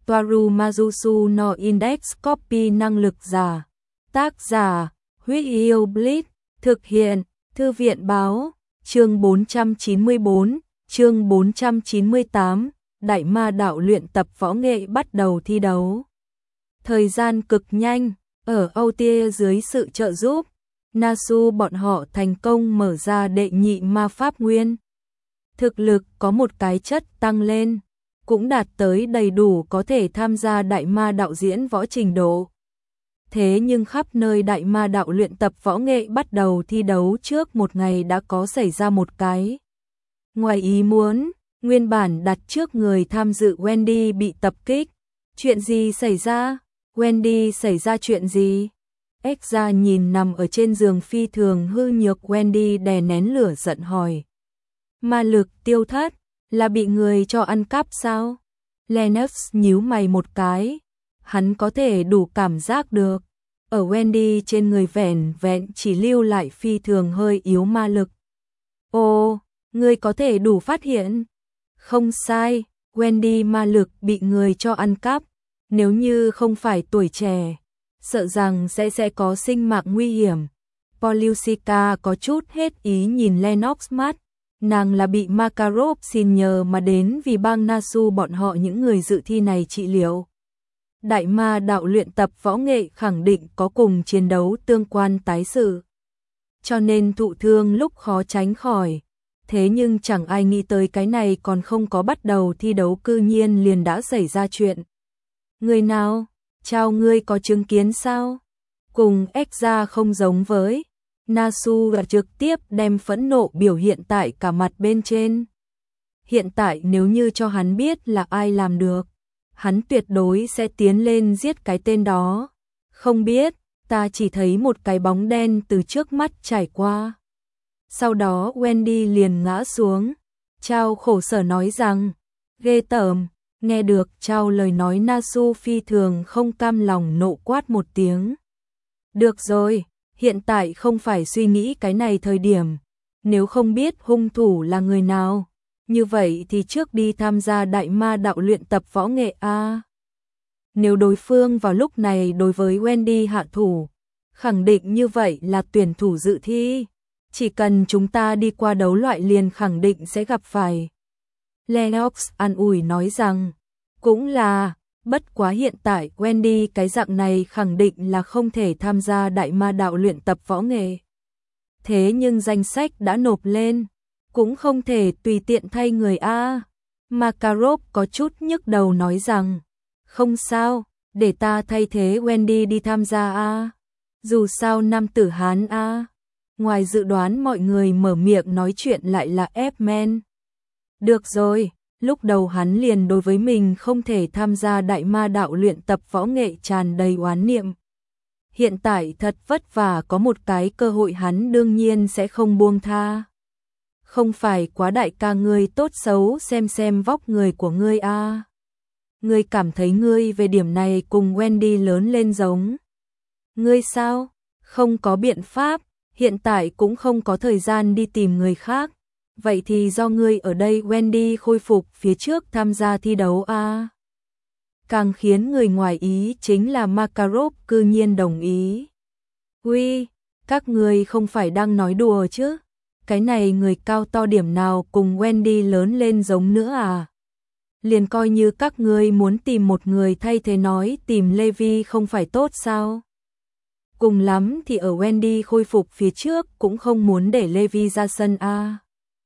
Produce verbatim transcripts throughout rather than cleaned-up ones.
Toaru Majusu no Index Copy năng lực giả. Tác giả, Huyết Yêu Blitz, thực hiện, Thư viện báo, chương bốn trăm chín mươi tư, chương bốn trăm chín mươi tám, Đại Ma đạo luyện tập võ nghệ bắt đầu thi đấu. Thời gian cực nhanh, ở Âu Tia dưới sự trợ giúp, Nasu bọn họ thành công mở ra đệ nhị ma pháp nguyên. Thực lực có một cái chất tăng lên, cũng đạt tới đầy đủ có thể tham gia đại ma đạo diễn võ trình độ. Thế nhưng khắp nơi đại ma đạo luyện tập võ nghệ bắt đầu thi đấu trước một ngày đã có xảy ra một cái ngoài ý muốn, nguyên bản đặt trước người tham dự Wendy bị tập kích. Chuyện gì xảy ra? Wendy xảy ra chuyện gì? Exra nhìn nằm ở trên giường phi thường hư nhược Wendy đè nén lửa giận hỏi. Ma lực tiêu thất, là bị người cho ăn cắp sao? Lennox nhíu mày một cái, hắn có thể đủ cảm giác được. Ở Wendy trên người vẻn vẹn chỉ lưu lại phi thường hơi yếu ma lực. Ồ, ngươi có thể đủ phát hiện. Không sai, Wendy ma lực bị người cho ăn cắp. Nếu như không phải tuổi trẻ, sợ rằng sẽ sẽ có sinh mạng nguy hiểm. Poliusica có chút hết ý nhìn Lennox mắt. Nàng là bị Makarov xin nhờ mà đến vì bang Nasu bọn họ những người dự thi này trị liệu. Đại ma đạo luyện tập võ nghệ khẳng định có cùng chiến đấu tương quan tái sự. Cho nên thụ thương lúc khó tránh khỏi. Thế nhưng chẳng ai nghĩ tới cái này còn không có bắt đầu thi đấu cư nhiên liền đã xảy ra chuyện. Người nào? Chào ngươi có chứng kiến sao? Cùng Exra không giống với. Nasu đã trực tiếp đem phẫn nộ biểu hiện tại cả mặt bên trên. Hiện tại nếu như cho hắn biết là ai làm được, hắn tuyệt đối sẽ tiến lên giết cái tên đó. Không biết, ta chỉ thấy một cái bóng đen từ trước mắt trải qua. Sau đó Wendy liền ngã xuống. Chao khổ sở nói rằng, ghê tởm. Nghe được Chao lời nói Nasu phi thường không cam lòng nộ quát một tiếng. Được rồi, hiện tại không phải suy nghĩ cái này thời điểm. Nếu không biết hung thủ là người nào, như vậy thì trước đi tham gia đại ma đạo luyện tập võ nghệ a. Nếu đối phương vào lúc này đối với Wendy hạ thủ, khẳng định như vậy là tuyển thủ dự thi. Chỉ cần chúng ta đi qua đấu loại liền khẳng định sẽ gặp phải. Lennox an ủi nói rằng, cũng là, bất quá hiện tại Wendy cái dạng này khẳng định là không thể tham gia đại ma đạo luyện tập võ nghệ. Thế nhưng danh sách đã nộp lên, cũng không thể tùy tiện thay người a. Makarov có chút nhức đầu nói rằng, không sao, để ta thay thế Wendy đi tham gia a. Dù sao nam tử Hán a. Ngoài dự đoán mọi người mở miệng nói chuyện lại là F-Man. Được rồi, lúc đầu hắn liền đối với mình không thể tham gia đại ma đạo luyện tập võ nghệ tràn đầy oán niệm. Hiện tại thật vất vả có một cái cơ hội hắn đương nhiên sẽ không buông tha. Không phải quá đại ca ngươi tốt xấu xem xem vóc người của ngươi a. À. Ngươi cảm thấy ngươi về điểm này cùng Wendy lớn lên giống. Ngươi sao? Không có biện pháp, hiện tại cũng không có thời gian đi tìm người khác. Vậy thì do ngươi ở đây Wendy khôi phục phía trước tham gia thi đấu a. À. Càng khiến người ngoài ý chính là Makarov cư nhiên đồng ý. Uy, các ngươi không phải đang nói đùa chứ? Cái này người cao to điểm nào cùng Wendy lớn lên giống nữa à? Liền coi như các ngươi muốn tìm một người thay thế nói tìm Levi không phải tốt sao? Cùng lắm thì ở Wendy khôi phục phía trước cũng không muốn để Levi ra sân a. À.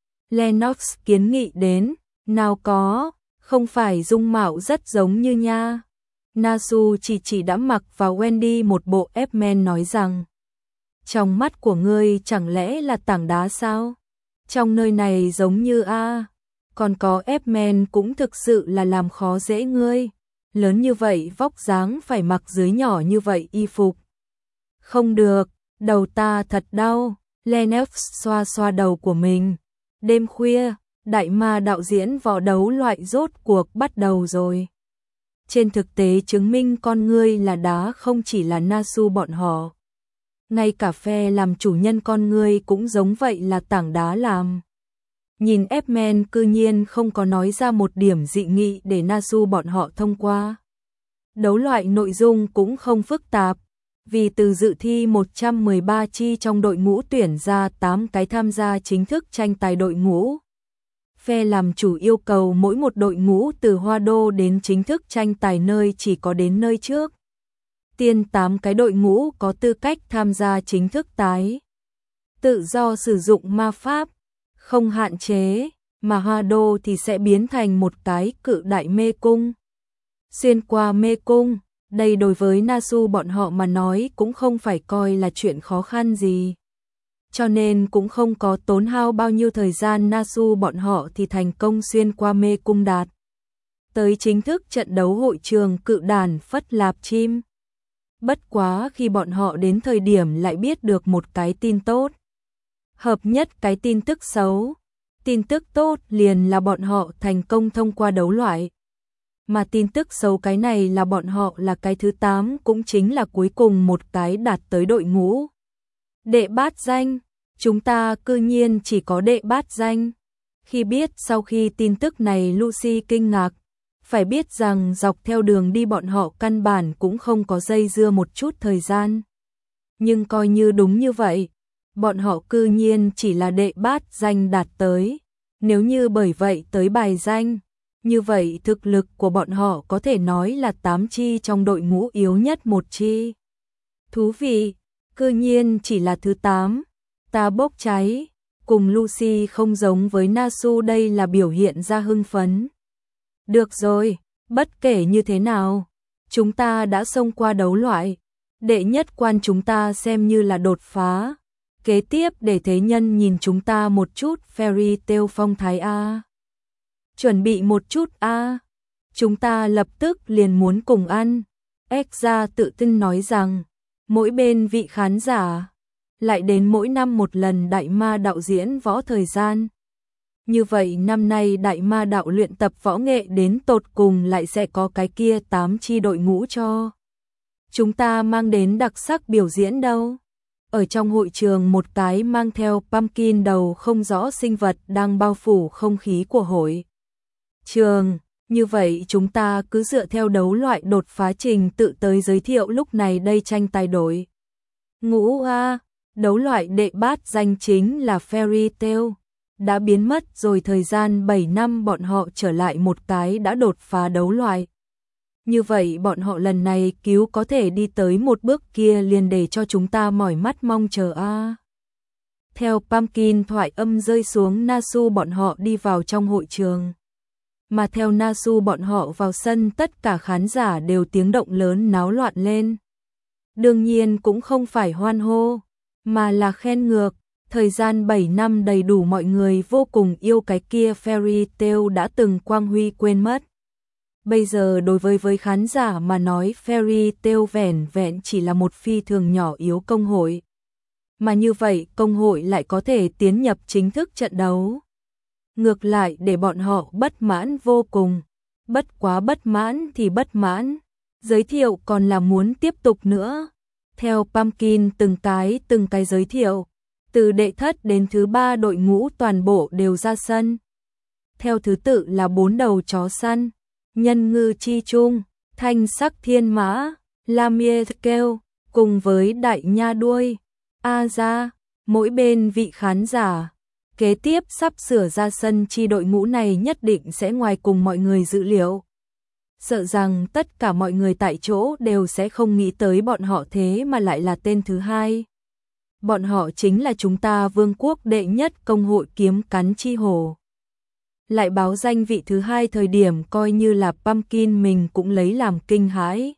Lennox kiến nghị đến, nào có, không phải dung mạo rất giống như nha. Nasu chỉ chỉ đã mặc vào Wendy một bộ F-Man nói rằng, trong mắt của ngươi chẳng lẽ là tảng đá sao? Trong nơi này giống như a, còn có F-Man cũng thực sự là làm khó dễ ngươi. Lớn như vậy vóc dáng phải mặc dưới nhỏ như vậy y phục. Không được, đầu ta thật đau. Lennox xoa xoa đầu của mình. Đêm khuya, đại ma đạo diễn võ đấu loại rốt cuộc bắt đầu rồi. Trên thực tế chứng minh con ngươi là đá không chỉ là Nasu bọn họ. Ngay cả phe làm chủ nhân con ngươi cũng giống vậy là tảng đá làm. Nhìn F-Man cư nhiên không có nói ra một điểm dị nghị để Nasu bọn họ thông qua. Đấu loại nội dung cũng không phức tạp, vì từ dự thi một trăm mười ba chi trong đội ngũ tuyển ra tám cái tham gia chính thức tranh tài đội ngũ. Phe làm chủ yêu cầu mỗi một đội ngũ từ Hoa Đô đến chính thức tranh tài nơi chỉ có đến nơi trước. Tiên tám cái đội ngũ có tư cách tham gia chính thức tái. Tự do sử dụng ma pháp, không hạn chế, mà Hoa Đô thì sẽ biến thành một cái cự đại mê cung. Xuyên qua mê cung, đây đối với Nasu bọn họ mà nói cũng không phải coi là chuyện khó khăn gì. Cho nên cũng không có tốn hao bao nhiêu thời gian, Nasu bọn họ thì thành công xuyên qua mê cung đạt tới chính thức trận đấu hội trường cự đàn Phất Lạp Chim. Bất quá khi bọn họ đến thời điểm lại biết được một cái tin tốt. Hợp nhất cái tin tức xấu. Tin tức tốt liền là bọn họ thành công thông qua đấu loại. Mà tin tức xấu cái này là bọn họ là cái thứ tám, cũng chính là cuối cùng một cái đạt tới đội ngũ. Đệ bát danh, chúng ta cư nhiên chỉ có đệ bát danh. Khi biết sau khi tin tức này Lucy kinh ngạc, phải biết rằng dọc theo đường đi bọn họ căn bản cũng không có dây dưa một chút thời gian. Nhưng coi như đúng như vậy, bọn họ cư nhiên chỉ là đệ bát danh đạt tới. Nếu như bởi vậy tới bài danh, như vậy thực lực của bọn họ có thể nói là tám chi trong đội ngũ yếu nhất một chi. Thú vị, cư nhiên chỉ là thứ tám, ta bốc cháy, cùng Lucy không giống với Nasu, đây là biểu hiện ra hưng phấn. Được rồi, bất kể như thế nào, chúng ta đã xông qua đấu loại, đệ nhất quan chúng ta xem như là đột phá. Kế tiếp để thế nhân nhìn chúng ta một chút fairy tale phong thái a. Chuẩn bị một chút a. Chúng ta lập tức liền muốn cùng ăn. Exra tự tin nói rằng, mỗi bên vị khán giả lại đến mỗi năm một lần đại ma đạo diễn võ thời gian. Như vậy năm nay đại ma đạo luyện tập võ nghệ đến tột cùng lại sẽ có cái kia tám chi đội ngũ cho chúng ta mang đến đặc sắc biểu diễn đâu. Ở trong hội trường một cái mang theo pumpkin đầu không rõ sinh vật đang bao phủ không khí của hội trường. Như vậy chúng ta cứ dựa theo đấu loại đột phá trình tự tới giới thiệu lúc này đây tranh tài đội ngũ A. Đấu loại đệ bát danh chính là Fairy Tail. Đã biến mất rồi thời gian bảy năm bọn họ trở lại một cái đã đột phá đấu loại. Như vậy bọn họ lần này cứu có thể đi tới một bước kia liền để cho chúng ta mỏi mắt mong chờ a. Theo pumpkin thoại âm rơi xuống, Nasu bọn họ đi vào trong hội trường. Mà theo Nasu bọn họ vào sân, tất cả khán giả đều tiếng động lớn náo loạn lên. Đương nhiên cũng không phải hoan hô, mà là khen ngược. Thời gian bảy năm đầy đủ, mọi người vô cùng yêu cái kia fairy tale đã từng quang huy quên mất. Bây giờ đối với với khán giả mà nói, fairy tale vẻn vẹn chỉ là một phi thường nhỏ yếu công hội. Mà như vậy công hội lại có thể tiến nhập chính thức trận đấu. Ngược lại để bọn họ bất mãn vô cùng. Bất quá bất mãn thì bất mãn. Giới thiệu còn là muốn tiếp tục nữa. Theo pumpkin từng cái từng cái giới thiệu. Từ đệ thất đến thứ ba đội ngũ toàn bộ đều ra sân. Theo thứ tự là bốn đầu chó săn, nhân ngư chi trung, thanh sắc thiên mã, Lamia kêu, cùng với đại nha đuôi, A ra, mỗi bên vị khán giả. Kế tiếp sắp sửa ra sân chi đội ngũ này nhất định sẽ ngoài cùng mọi người dự liệu. Sợ rằng tất cả mọi người tại chỗ đều sẽ không nghĩ tới bọn họ thế mà lại là tên thứ hai. Bọn họ chính là chúng ta vương quốc đệ nhất công hội kiếm cắn chi hổ. Lại báo danh vị thứ hai thời điểm coi như là pumpkin mình cũng lấy làm kinh hãi.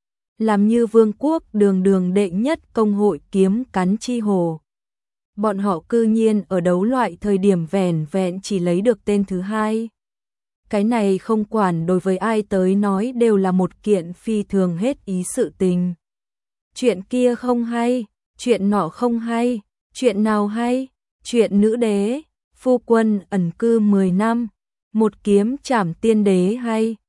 Làm như vương quốc đường đường đệ nhất công hội kiếm cắn chi hổ. Bọn họ cư nhiên ở đấu loại thời điểm vẻn vẹn chỉ lấy được tên thứ hai. Cái này không quản đối với ai tới nói đều là một kiện phi thường hết ý sự tình. Chuyện kia không hay. Chuyện nọ không hay, chuyện nào hay, chuyện nữ đế, phu quân ẩn cư mười năm, một kiếm trảm tiên đế hay.